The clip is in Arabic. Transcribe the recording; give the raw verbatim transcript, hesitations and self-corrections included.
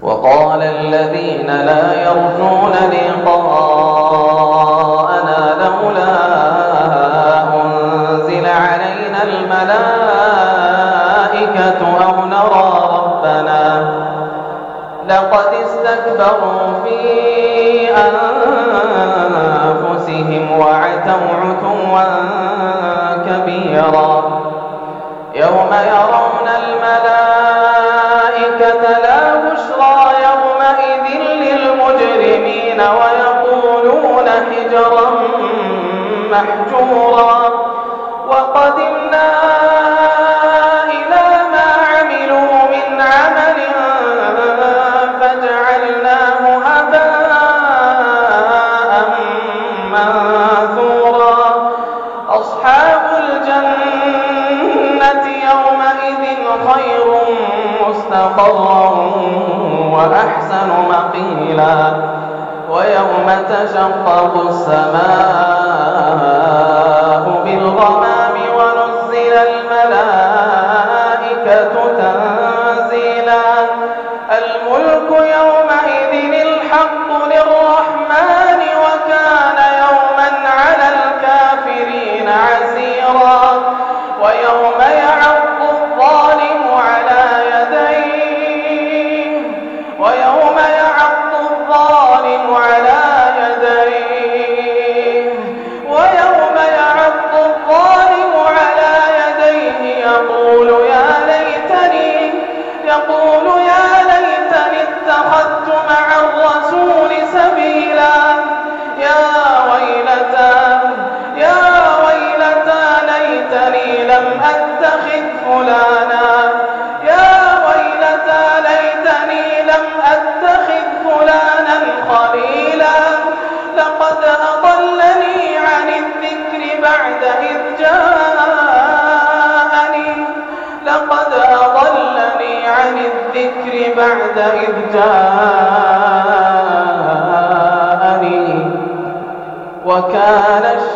وقال الذين لا يرجون لقاءنا لولا أنزل علينا الملائكة أو نرى ربنا لقد استكبروا في أنفسهم وعتوا عتوا كبيرا يوم يرون الملائكة لا بشرى يومئذ للمجرمين ويقولون حجرا محجورا وقدمنا إلى ما عملوا من عمل فجعلناه هباء منثورا أصحاب الجنة يومئذ خير مستقرا وأحسن مقيلا ويوم تشقق السماء بالغمام ونزل الملائكة تنزيلا الملك يومئذ الحق للرحمن وكان يوما على الكافرين عسيرا ويوم يعض الظالم على يديه ويوم يعض الظالم على يديه ويوم يعض الظالم على يديه يقول يا ليتني يقول يا ليتني اتخذت مع الرسول سبيلا يا ويلتى يا ويلتى ليتني لم أتخذ فلانا يا ويلتى ليتني لم أتخذ فلانا خليلا لقد أضلني عن الذكر بعد إذ جاءني لقد أضلني عن الذكر بعد إذ جاءني وكان